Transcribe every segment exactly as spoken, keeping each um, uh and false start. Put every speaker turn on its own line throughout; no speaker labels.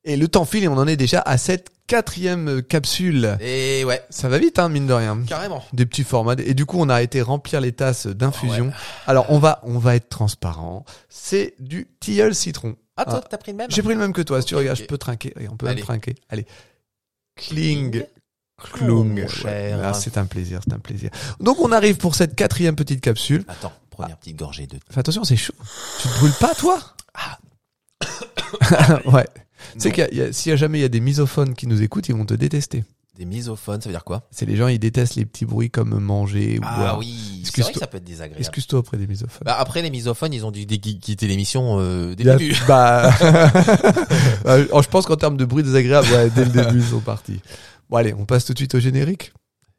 Et le temps file et on en est déjà à cette quatrième capsule.
Et ouais.
Ça va vite, hein, mine de rien.
Carrément.
Des petits formats. Et du coup, on a été remplir les tasses d'infusion.
Ouais.
Alors, on va, on va être transparent. C'est du tilleul citron.
Ah, toi,
Ah.
t'as pris le même?
J'ai pris le même que toi. Si tu
Ok,
regardes,
ok.
je peux trinquer. Allez, on peut
Allez.
même trinquer. Allez. Kling.
Oh,
Klung.
mon cher.
Ah, c'est un plaisir, c'est un plaisir. Donc, on arrive pour cette quatrième petite capsule.
Attends, première petite gorgée de...
Fais attention, c'est chaud. Tu te brûles pas, toi?
Ah.
Ouais. Tu sais
Non.
qu'il y a, il y a- s'il y a jamais il y a des misophones qui nous écoutent, ils vont te détester.
Des misophones, ça veut dire quoi?
C'est les gens, ils détestent les petits bruits comme manger ou
Ah
boire.
oui, c'est
Excuse-toi.
vrai que ça peut être désagréable.
Excuse-toi auprès des misophones.
Bah après, les misophones, ils ont dû dé- quitter l'émission euh, dès
Il y
le
a-
début.
bah, bah, oh, je pense qu'en termes de bruit désagréable, ouais, dès le début, ils sont partis. Bon, allez, on passe tout de suite au générique.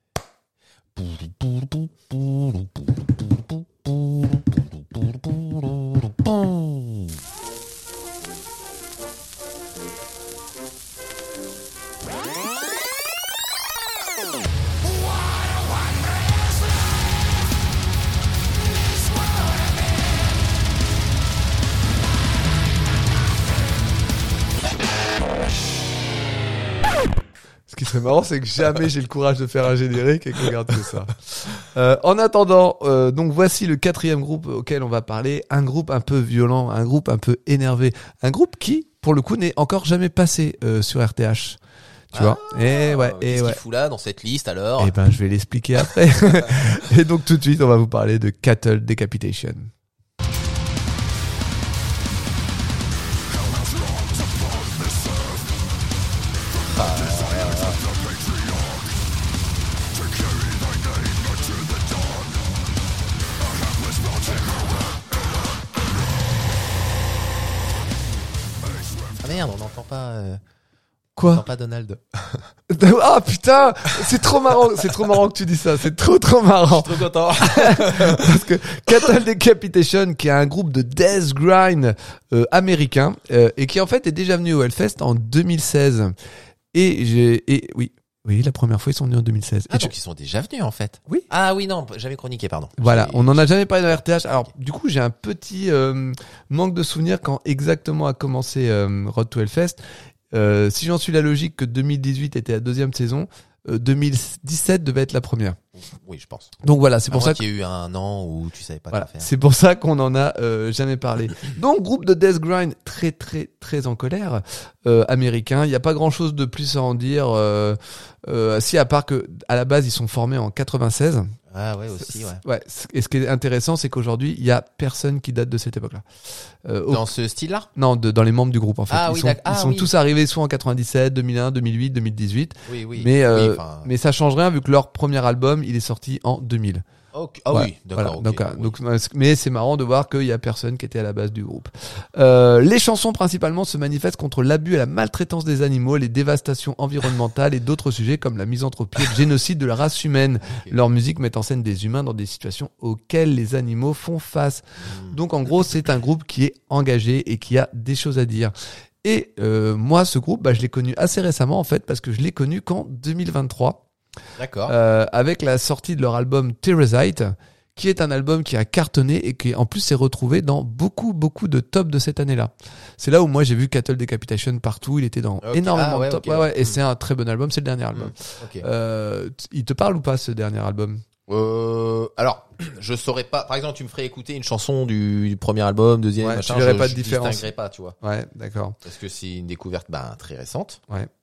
Ce qui serait marrant, c'est que jamais j'ai le courage de faire un générique et qu'on regarde que ça. Euh, en attendant, euh, donc voici le quatrième groupe auquel on va parler. Un groupe un peu violent, un groupe un peu énervé. Un groupe qui, pour le coup, n'est encore jamais passé euh, sur R T H. Tu
Ah,
vois. Et ouais, et
Qu'est-ce
ouais.
qu'il fout là, dans cette liste, alors?
Eh ben, je vais l'expliquer après. Et donc, tout de suite, on va vous parler de Cattle Decapitation.
Ah merde, on n'entend pas... Euh... On
Quoi?
n'entend pas Donald.
Ah putain, c'est trop marrant, c'est trop marrant que tu dis ça, c'est trop trop marrant.
Trop content.
Parce que Cattle Decapitation, qui est un groupe de death grind euh, américain, euh, et qui en fait est déjà venu au Hellfest en deux mille seize. Et j'ai, et oui, oui, la première fois ils sont venus en deux mille seize.
Ah,
Et tu-
donc ils sont déjà venus, en fait.
Oui.
Ah oui, non, j'avais chroniqué, pardon.
Voilà,
J'ai-
on n'en a jamais parlé dans R T H. Alors, du coup, j'ai un petit euh, manque de souvenirs quand exactement a commencé euh, Road to Hellfest. Euh, si j'en suis la logique que deux mille dix-huit était la deuxième saison, euh, deux mille dix-sept devait être la première.
Oui, je pense.
Donc voilà, c'est
À
pour
moins
ça
qu'il y ait eu un an où tu savais pas
Voilà,
quoi faire.
c'est pour ça qu'on en a euh, jamais parlé. Donc groupe de death grind très très très en colère, euh, américain. Il y a pas grand chose de plus à en dire. Euh, euh, si à part que à la base ils sont formés en quatre-vingt-seize.
Ah ouais, aussi, ouais.
Ouais. Et ce qui est intéressant, c'est qu'aujourd'hui il y a personne qui date de cette époque-là. Euh, au-
Dans ce style-là?
Non, de, dans les membres du groupe en fait.
Ah
ils
oui,
sont,
d'accord.
ils
Ah
sont
oui.
tous arrivés soit en quatre-vingt-dix-sept, deux mille un, deux mille huit, deux mille dix-huit.
Oui, oui.
Mais euh,
Oui, enfin,
mais ça change rien vu que leur premier album il est sorti en deux mille.
ok. Ah
Ouais,
oui, d'accord.
voilà.
ok,
donc, euh,
oui.
donc, euh, mais c'est marrant de voir qu'il y a personne qui était à la base du groupe. Euh, les chansons principalement se manifestent contre l'abus et la maltraitance des animaux, les dévastations environnementales et d'autres sujets comme la misanthropie et le génocide de la race humaine.
Ok.
Leur musique met en scène des humains dans des situations auxquelles les animaux font face.
Hmm.
Donc en gros, c'est un groupe qui est engagé et qui a des choses à dire. Et euh, moi, ce groupe, bah, je l'ai connu assez récemment en fait parce que je l'ai connu qu'en deux mille vingt-trois.
D'accord.
Euh, avec la sortie de leur album Terrazite, qui est un album qui a cartonné et qui en plus s'est retrouvé dans beaucoup beaucoup de tops de cette année-là. C'est là où moi j'ai vu Cattle Decapitation partout, il était dans
Ok.
énormément
Ah ouais,
de tops.
ok.
Ouais, ouais, et
Mm.
c'est un très bon album, c'est le dernier album.
Hmm, ok.
Euh, t- il te parle ou pas ce dernier album?
Euh, alors, je saurais pas. Par exemple, tu me ferais écouter une chanson du, du premier album, deuxième,
Ouais,
machin.
tu verrais
je,
pas de
je
différence.
distinguerais pas, tu vois.
Ouais, d'accord.
Parce que c'est une découverte, ben, très récente.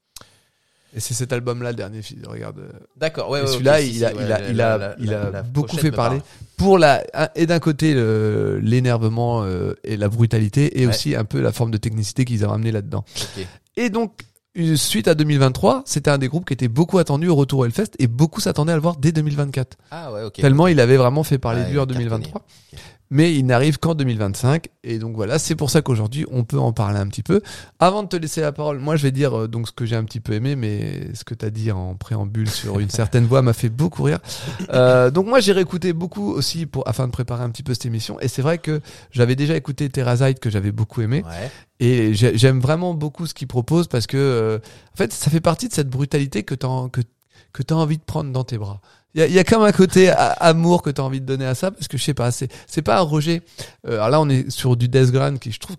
Et c'est cet album-là le dernier film, regarde.
D'accord, ouais,
Et
ouais.
celui-là,
ok, si,
il
si,
a,
ouais,
il a,
la-
il
la-
a,
la-
il
la-
a
la
beaucoup
pochette
fait
me
parler.
parle.
Pour la, un- et d'un côté, le- l'énervement euh, et la brutalité, et
Ouais.
aussi un peu la forme de technicité qu'ils ont ramené là-dedans.
Ok.
Et donc, une- suite à deux mille vingt-trois, c'était un des groupes qui était beaucoup attendu au retour au Hellfest, et beaucoup s'attendaient à le voir dès deux mille vingt-quatre.
Ah ouais, ok.
Tellement il avait vraiment fait parler
Ouais,
de lui en
cartonné.
deux mille vingt-trois.
Ok.
Mais il n'arrive qu'en deux mille vingt-cinq. Et donc voilà, c'est pour ça qu'aujourd'hui, on peut en parler un petit peu. Avant de te laisser la parole, moi, je vais dire euh, donc ce que j'ai un petit peu aimé, mais ce que tu as dit en préambule sur une certaine voix m'a fait beaucoup rire. Euh, donc moi, j'ai réécouté beaucoup aussi pour, afin de préparer un petit peu cette émission. Et c'est vrai que j'avais déjà écouté Terrazite, que j'avais beaucoup aimé.
Ouais.
Et j'ai- j'aime vraiment beaucoup ce qu'il propose parce que, euh, en fait, ça fait partie de cette brutalité que t'as, que, que t'as envie de prendre dans tes bras. Il y a, il y a comme un côté a- amour que t'as envie de donner à ça parce que je sais pas, c'est, c'est pas un rejet. Euh, alors là, on est sur du death grind qui, je trouve qu'il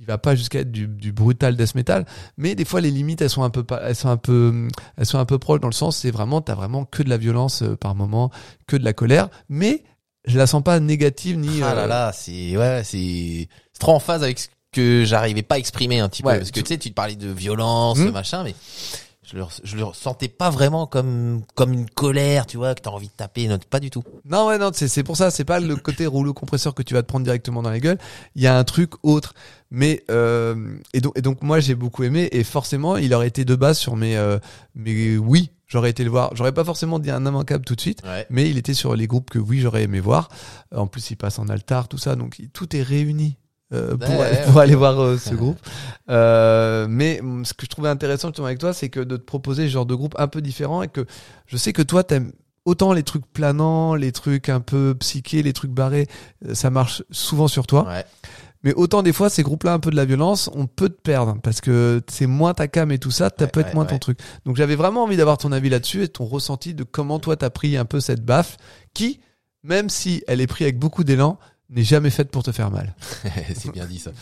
il va pas jusqu'à être du, du brutal death metal, mais des fois les limites elles sont un peu pas, elles sont un peu elles sont un peu proches dans le sens c'est vraiment t'as vraiment que de la violence euh, par moment, que de la colère, mais je la sens pas négative ni
Ah
euh,
là là, c'est ouais, c'est c'est trop en phase avec ce que j'arrivais pas à exprimer un petit
Ouais,
peu parce que tu sais, tu te parlais de violence,
Mmh.
machin, mais je le je le ressentais pas vraiment comme comme une colère, tu vois, que t'as envie de taper, non, pas du tout.
Non, ouais, non, c'est, c'est pour ça, c'est pas le côté rouleau compresseur que tu vas te prendre directement dans la gueule. Il y a un truc autre. Mais, euh, et donc, et donc, moi, j'ai beaucoup aimé, et forcément, il aurait été de base sur mes, euh, mes, oui, j'aurais été le voir. J'aurais pas forcément dit un immanquable tout de suite,
Ouais.
mais il était sur les groupes que oui, j'aurais aimé voir. En plus, il passe en altar, tout ça, donc tout est réuni. Euh, pour,
Ouais,
pour
ouais,
aller
ouais.
voir euh, ce groupe. Euh, mais mm, ce que je trouvais intéressant justement avec toi, c'est que de te proposer ce genre de groupe un peu différent et que je sais que toi, t'aimes autant les trucs planants, les trucs un peu psychés, les trucs barrés, euh, ça marche souvent sur toi.
Ouais.
Mais autant des fois, ces groupes-là, un peu de la violence, on peut te perdre parce que c'est moins ta cam et tout ça, ça
Ouais,
peut être
ouais,
moins
ouais.
ton truc. Donc j'avais vraiment envie d'avoir ton avis là-dessus et ton ressenti de comment toi t'as pris un peu cette baffe qui, même si elle est prise avec beaucoup d'élan, n'est jamais faite pour te faire mal.
C'est bien dit ça.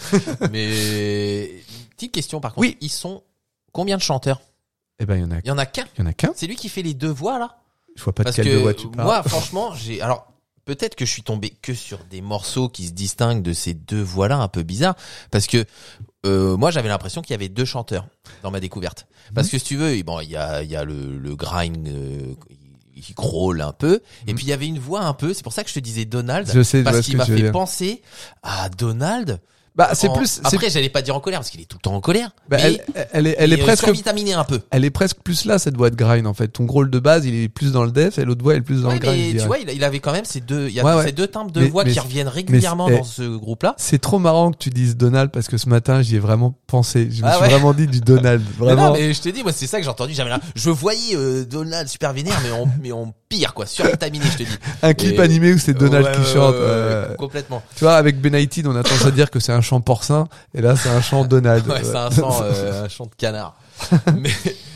Mais petite question par contre,
Oui.
ils sont combien de chanteurs?
Eh ben, il y en a,
Il y en a qu'un.
il y en a qu'un.
C'est lui qui fait les deux voix là?
Je vois pas
Parce
de quelle de voix
que
tu parles.
moi, franchement, j'ai alors peut-être que je suis tombé que sur des morceaux qui se distinguent de ces deux voix-là un peu bizarres, parce que euh, moi j'avais l'impression qu'il y avait deux chanteurs dans ma découverte. Parce
Mhm.
que si tu veux, bon, il y a il y a le le grind, euh, il crawl un peu, et
Mhm.
puis il y avait une voix un peu. C'est pour ça que je te disais Donald,
Je sais, je vois
parce
ce
qu'il
que
m'a
tu veux
fait
dire.
penser à Donald.
Bah, c'est
en-
plus, c'est,
Après, j'allais pas dire en colère parce qu'il est tout le temps en colère.
bah,
mais
elle, elle est, elle est
mais, euh,
presque,
survitaminé un peu.
elle est presque plus là, cette voix de grind, en fait. Ton rôle de base, il est plus dans le death et l'autre voix, elle est plus dans
Ouais,
le grind, je
mais tu
dirais.
vois, il, il avait quand même ces deux, il y a
Ouais, ouais.
ces deux timbres de
Mais-
voix
mais-
qui reviennent régulièrement
mais-
dans ce groupe-là.
C'est trop marrant que tu dises Donald parce que ce matin, j'y ai vraiment pensé. Je me
Ah
suis
ouais.
vraiment dit du Donald.
Mais
Vraiment.
non, mais je te dis, moi, c'est ça que j'ai entendu. J'avais là, je voyais euh, Donald super vénère, mais en, mais en pire, quoi, survitaminé, je te dis.
Un clip
Et-
animé où c'est Donald
Ouais,
qui
ouais,
chante.
ouais, ouais,
euh,
complètement.
Tu vois, avec Ben Haïtid, on a tendance à dire que c'est un chant porcin. Et là, c'est un chant Donald.
Ouais, c'est un chant, euh, un chant de canard. mais,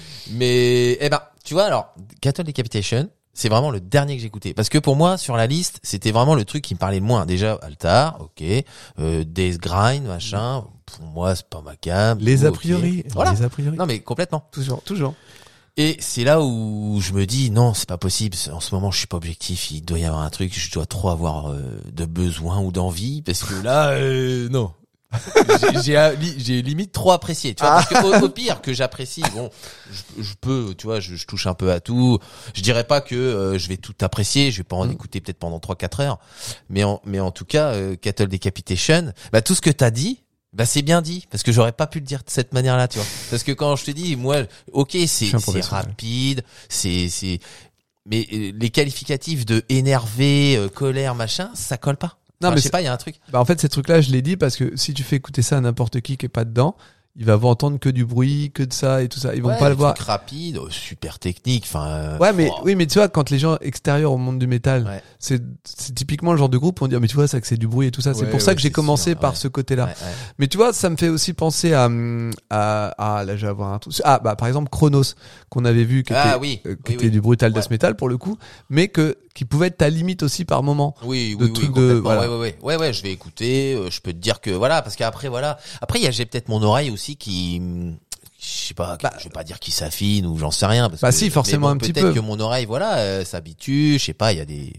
mais, eh ben, tu vois, alors, Cattle Decapitation, c'est vraiment le dernier que j'ai écouté. Parce que pour moi, sur la liste, c'était vraiment le truc qui me parlait le moins. Déjà, Altar, ok, euh, Days Grind, machin. Pour moi, c'est pas ma cam.
Les a
ok.
priori.
Voilà.
Les a priori.
Non, mais complètement.
Toujours, toujours.
Et c'est là où je me dis non, c'est pas possible. En ce moment, je suis pas objectif. Il doit y avoir un truc. Je dois trop avoir euh, de besoin ou d'envie parce que là, euh, non. j'ai, j'ai, j'ai limite trop apprécié. Tu vois, parce que au, au pire que j'apprécie, bon, je, je peux, tu vois, je, je touche un peu à tout. Je dirais pas que euh, je vais tout apprécier. Je vais pas en
Mm.
écouter peut-être pendant trois quatre heures. Mais en, mais en tout cas, euh, Cattle Decapitation, bah tout ce que t'as dit. Bah c'est bien dit parce que j'aurais pas pu le dire de cette manière-là, tu vois. Parce que quand je te dis, moi, ok, c'est
suis un
c'est
professionnel.
rapide, c'est c'est, mais euh, les qualificatifs de énervé, euh, colère, machin, ça colle pas.
Non,
Enfin,
mais
je sais
c'est-
pas, il y a un truc.
Bah, en fait, ces trucs-là, je l'ai dit parce que si tu fais écouter ça à n'importe qui qui est pas dedans, il va entendre que du bruit, que de ça et tout ça. Ils vont
Ouais,
pas le
des
voir.
trucs rapides, oh, super technique. Enfin. euh,
Ouais, mais
oh,
oui, mais tu vois, quand les gens extérieurs au monde du métal,
Ouais.
c'est c'est typiquement le genre de groupe où on dit ah, mais tu vois ça que c'est du bruit et tout ça. C'est
Ouais,
pour ça
ouais,
que j'ai
c'est
commencé
sûr,
par
ouais.
ce côté-là.
ouais, ouais.
Mais tu vois, ça me fait aussi penser à hum, à, à là, je vais avoir un truc. Ah bah par exemple Chronos qu'on avait vu qui
Ah
était
oui,
euh, qui
oui,
était
oui.
du brutal death
Ouais.
metal pour le coup, mais que qui pouvait être ta limite aussi par moment.
Oui,
de
oui,
trucs
oui,
de-
complètement.
voilà.
Ouais, ouais, ouais, ouais, ouais, je vais écouter. euh, je peux te dire que voilà, parce qu'après voilà, après il y a j'ai peut-être mon oreille aussi qui, hum, je sais pas,
Bah,
je vais pas dire qui s'affine ou j'en sais rien. Parce
bah
que,
si, forcément
mais
un
bon,
petit
peut-être
peu.
que mon oreille, voilà, euh, s'habitue. Je sais pas, il y a des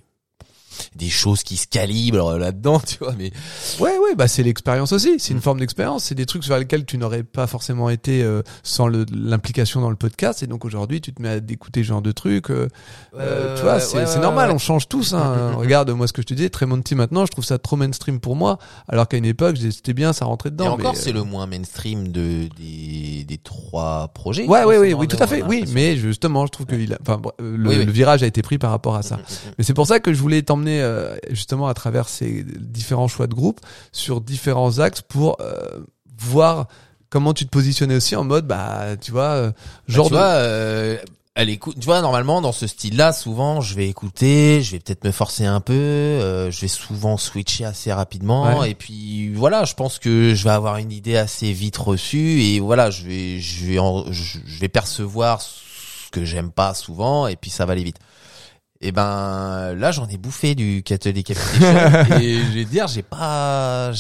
des choses qui se calibrent là-dedans, tu vois. Mais
Ouais, ouais, bah c'est l'expérience aussi. C'est une
Mm.
forme d'expérience. C'est des trucs sur lesquels tu n'aurais pas forcément été euh, sans le- l'implication dans le podcast. Et donc aujourd'hui, tu te mets à écouter ce genre de trucs. euh, euh, tu vois, c'est
ouais,
c'est
ouais,
normal.
ouais.
On change tous. Hein.
Mm, mm, mm.
Regarde, moi, ce que je te disais, Tremonti maintenant, je trouve ça trop mainstream pour moi. Alors qu'à une époque, j'ai- c'était bien, ça rentrait dedans.
Et encore,
mais,
c'est
euh,
le moins mainstream de des des trois projets.
Ouais,
hein,
ouais,
c'est
oui,
dans
oui,
le-
tout à fait.
on a
Oui,
l'impression.
mais justement, je trouve que il a, enfin, bref, le,
Oui, oui.
le virage a été pris par rapport à ça.
Mm, mm, mm.
Mais c'est pour ça que je voulais t'emmener euh, justement à travers ces différents choix de groupe sur différents axes pour euh, voir comment tu te positionnais aussi en mode bah tu vois euh,
Bah,
genre
tu
de...
vois, euh, elle écoute. Tu vois, normalement dans ce style-là, souvent, je vais écouter, je vais peut-être me forcer un peu, euh, je vais souvent switcher assez rapidement,
Ouais.
et puis voilà, je pense que je vais avoir une idée assez vite reçue, et voilà, je vais, je vais, en- je, je vais percevoir ce que j'aime pas souvent, et puis ça va aller vite. Et ben là, j'en ai bouffé du Cattle Decapitation, et je vais te dire, j'ai pas, j'ai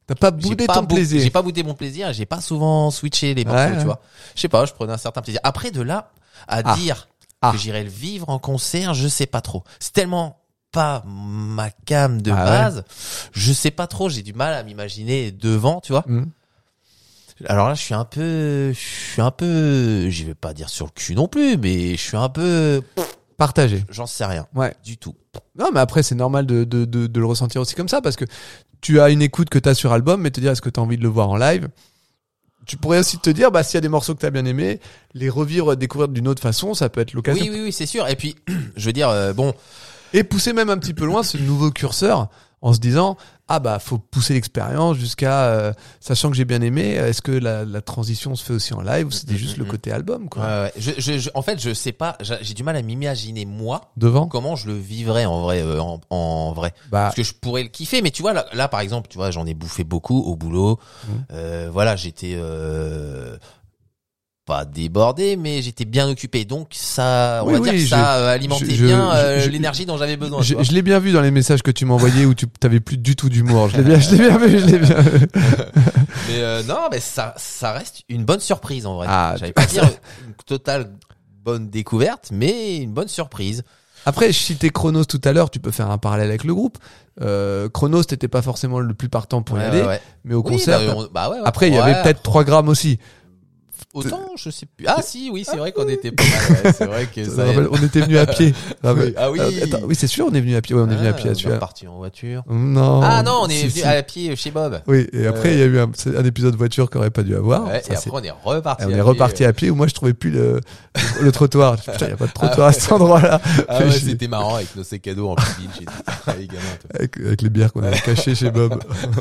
T'as pas
J'ai
boudé
pas
ton
beau-
plaisir.
J'ai pas boudé mon plaisir, j'ai pas souvent switché les morceaux,
Ouais,
tu
ouais.
vois. Je sais pas, je prenais un certain plaisir. Après, de là à
Ah.
dire
Ah.
que j'irais le vivre en concert, je sais pas trop. C'est tellement pas ma cam de
Ah
base, je sais pas trop, j'ai du mal à m'imaginer devant, tu vois.
Hum.
Alors là, je suis un peu, je suis un peu, je vais pas dire sur le cul non plus, mais je suis un peu,
Partagé.
j'en sais rien
Ouais.
du tout.
Non, mais après, c'est normal de, de, de, de le ressentir aussi comme ça parce que tu as une écoute que t'as sur album, mais te dire est-ce que t'as envie de le voir en live. Tu pourrais aussi te dire, bah, s'il y a des morceaux que t'as bien aimés, les revivre, découvrir d'une autre façon, ça peut être l'occasion.
Oui, oui, oui, c'est sûr. Et puis, je veux dire, euh, bon,
Et pousser même un petit peu loin ce nouveau curseur en se disant, ah bah, faut pousser l'expérience jusqu'à, euh, sachant que j'ai bien aimé, est-ce que la, la transition se fait aussi en live ou c'était juste le côté album, quoi.
ouais, ouais. Je, je, je- en fait, je sais pas, j'ai j'ai du mal à m'imaginer moi
Devant?
comment je le vivrais en vrai, euh, en, en vrai.
Bah,
Parce que je pourrais le kiffer, mais tu vois là, là par exemple, tu vois, j'en ai bouffé beaucoup au boulot.
Mhm.
Euh, voilà, j'étais euh, pas débordé, mais j'étais bien occupé. Donc ça, on
Oui,
va
oui,
dire que
je-
ça euh, alimentait
je-
bien
je-
euh,
je-
l'énergie dont j'avais besoin. tu
je,
vois.
je l'ai bien vu dans les messages que tu m'as envoyés où tu t'avais plus du tout d'humour. Je l'ai bien, je l'ai bien vu, je l'ai bien vu.
Mais euh, non, mais ça, ça reste une bonne surprise en vrai.
Ah,
J'allais pas dire une totale bonne découverte, mais une bonne surprise.
Après, je citais Chronos tout à l'heure, tu peux faire un parallèle avec le groupe. Euh, Chronos, t'étais pas forcément le plus partant pour y
Ouais,
aller,
ouais, ouais.
mais au
Oui,
concert,
bah,
t'as-
on- bah ouais, ouais.
après, il y
Ouais,
avait peut-être trois grammes aussi.
autant, je sais plus. Ah si, oui, c'est vrai qu'on était pas mal. Ouais, c'est vrai que
Je me
ça.
rappelle, on était venus à pied.
Oui. Ah oui.
Euh, attends, oui, c'est sûr, on est venu à pied. Ouais, on est venu à pied.
Ah,
à
on est
celui-là.
parti en voiture.
Non.
Ah non, on est
Si,
venu
si.
à pied chez Bob.
Oui, et après, il y a eu un, c'est un épisode voiture qu'on aurait pas dû avoir.
Ouais,
Ça,
et
c'est-
après on est reparti.
et on
à
est
pied.
reparti à pied où moi je trouvais plus le, le trottoir. Putain, il y a pas de trottoir à cet endroit-là.
Ah ouais,
J'ai-
c'était marrant avec nos sacs à dos en pubille chez les gamins. toi.
avec, avec les bières qu'on avait cachées chez Bob.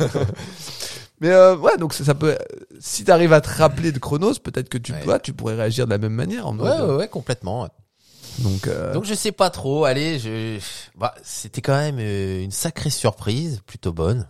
Mais euh, ouais, donc ça, ça peut. Si t'arrives à te rappeler de Chronos, peut-être que tu,
Ouais.
toi, tu pourrais réagir de la même manière. En mode,
Ouais, ouais, ouais, complètement. ouais.
Donc, euh,
Donc je sais pas trop. Allez, je. Bah, c'était quand même euh, une sacrée surprise, plutôt bonne.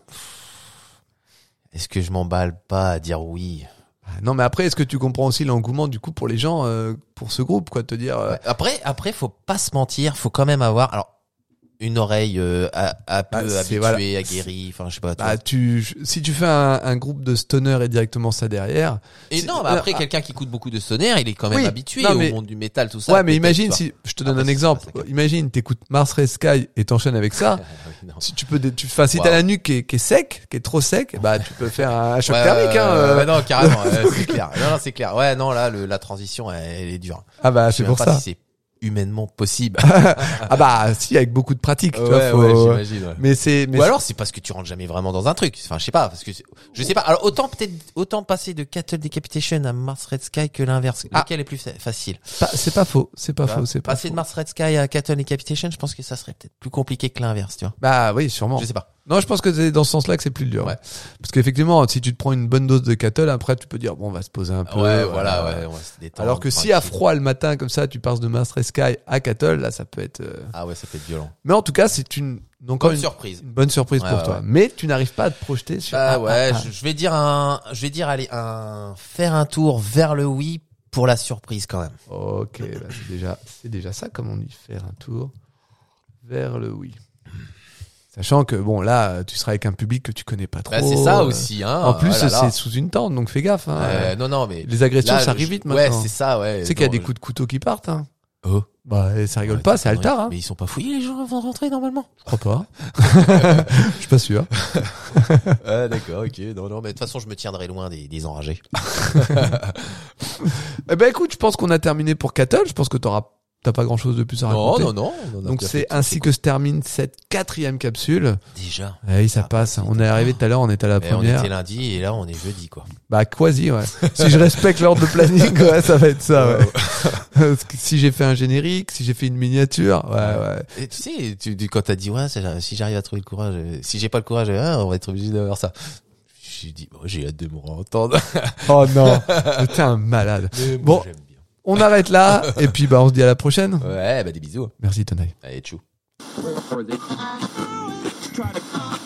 Est-ce que je m'emballe pas à dire oui?
non, mais après, est-ce que tu comprends aussi l'engouement du coup pour les gens, euh, pour ce groupe, quoi, de te dire. euh,
Ouais. Après, après, faut pas se mentir, faut quand même avoir. Alors. Une oreille euh, à, à peu
Bah, c'est-
habituée,
voilà.
aguerrie, enfin je sais pas. tu
bah, tu, si tu fais un, un groupe de stoner et directement ça derrière.
Et
c'est-
non, mais après,
euh,
quelqu'un qui écoute beaucoup de sonnaires, il est quand même
Oui.
habitué
Non, mais-
au monde du métal, tout ça.
ouais, mais
peut-être,
imagine
tu vois.
si je te donne
Après,
un
c'est
exemple.
pas ça.
Imagine, t'écoutes Mars Red Sky et t'enchaînes avec ça.
Non.
Si tu peux, dé- tu, enfin, si
Wow.
t'as la nuque qui est, qui est sec, qui est trop sec, bah tu peux faire un choc
Ouais,
thermique.
ouais,
hein,
ouais,
euh.
ouais, non, carrément, ouais, c'est clair. Non, non, c'est clair. Ouais, non, là, le, la transition, elle, elle est dure.
Ah bah
Je
c'est
sais
pour
même pas
ça.
si c'est humainement possible.
Ah bah si, avec beaucoup de pratique. tu vois,
ouais,
faut-
ouais, j'imagine. Ouais.
Mais c'est, mais
Ou alors c'est parce que tu rentres jamais vraiment dans un truc. Enfin, je sais pas, parce que c'est- je sais pas. Alors autant peut-être autant passer de Cattle Decapitation à Mars Red Sky que l'inverse.
Ah.
Lequel est plus fa- facile?
c'est pas, c'est pas faux, c'est pas
Tu vois
faux, c'est pas
Passer
faux.
de Mars Red Sky à Cattle Decapitation, je pense que ça serait peut-être plus compliqué que l'inverse, tu vois.
Bah oui, sûrement.
Je sais pas.
Non, je pense que c'est dans ce sens-là que c'est plus dur.
Ouais.
Parce qu'effectivement, si tu te prends une bonne dose de cattle, après tu peux dire bon, on va se poser un peu.
Ouais, voilà, ouais, on va se détendre,
Alors que si à
tranquille.
froid le matin comme ça, tu passes de Mars Red Sky à cattle, là ça peut être. euh,
Ah ouais, ça peut être violent.
Mais en tout cas, c'est une encore
Bonne
une,
surprise.
une bonne surprise
Ouais,
pour
ouais,
toi.
ouais.
Mais tu n'arrives pas à te projeter sur.
Ah
ah,
ouais,
ah, ah.
Je, je vais dire un, je vais dire aller un faire un tour vers le oui pour la surprise quand même.
Ok, bah, c'est déjà, c'est déjà ça, comme on dit, faire un tour vers le oui. Sachant que bon, là, tu seras avec un public que tu connais pas trop.
Bah, c'est ça
euh,
aussi, hein.
En plus,
Oh là là.
c'est sous une tente, donc fais gaffe. Hein.
Euh, non, non, mais
Les agressions,
là,
ça
je-
arrive vite
Ouais,
maintenant.
c'est ça, ouais.
Tu sais qu'il y a
Non,
des
je-
coups de couteau qui partent. Hein.
Oh.
Bah, et ça rigole
Ouais,
pas,
t'as
c'est
connerie.
Altar. Hein.
Mais ils sont pas fouillés les gens avant de rentrer normalement.
Je crois pas. Je suis pas sûr.
Ah d'accord, ok. Non, non, mais de toute façon, je me tiendrai loin des, des enragés.
Eh ben écoute, je pense qu'on a terminé pour Cattle. Je pense que t'auras, t'as pas grand chose de plus à
Non,
raconter.
non, non. on a
Donc
bien
c'est
fait tout,
ainsi que se termine cette quatrième capsule.
déjà.
Oui, ça
Ah,
passe.
bah,
On est arrivé tout à l'heure, on était à la
Eh, on
première.
était lundi et là, on est jeudi, quoi.
Bah quasi, ouais. Si je respecte l'ordre de planning, ouais, ça va être ça. Ouais. Parce que si j'ai fait un générique, si j'ai fait une miniature, ouais, ouais.
Et tu sais, tu, tu- quand t'as dit ouais, ça- si j'arrive à trouver le courage, euh, si j'ai pas le courage, ah, on va être obligé d'avoir ça. J'ai dit, bon, j'ai hâte de me entendre.
Oh non, t'es un malade.
Bon,
Bon.
j'aime bien.
On arrête là, et puis bah on se dit à la prochaine.
Ouais, bah des bisous.
Merci Tonaï.
Allez, tchou.
Try to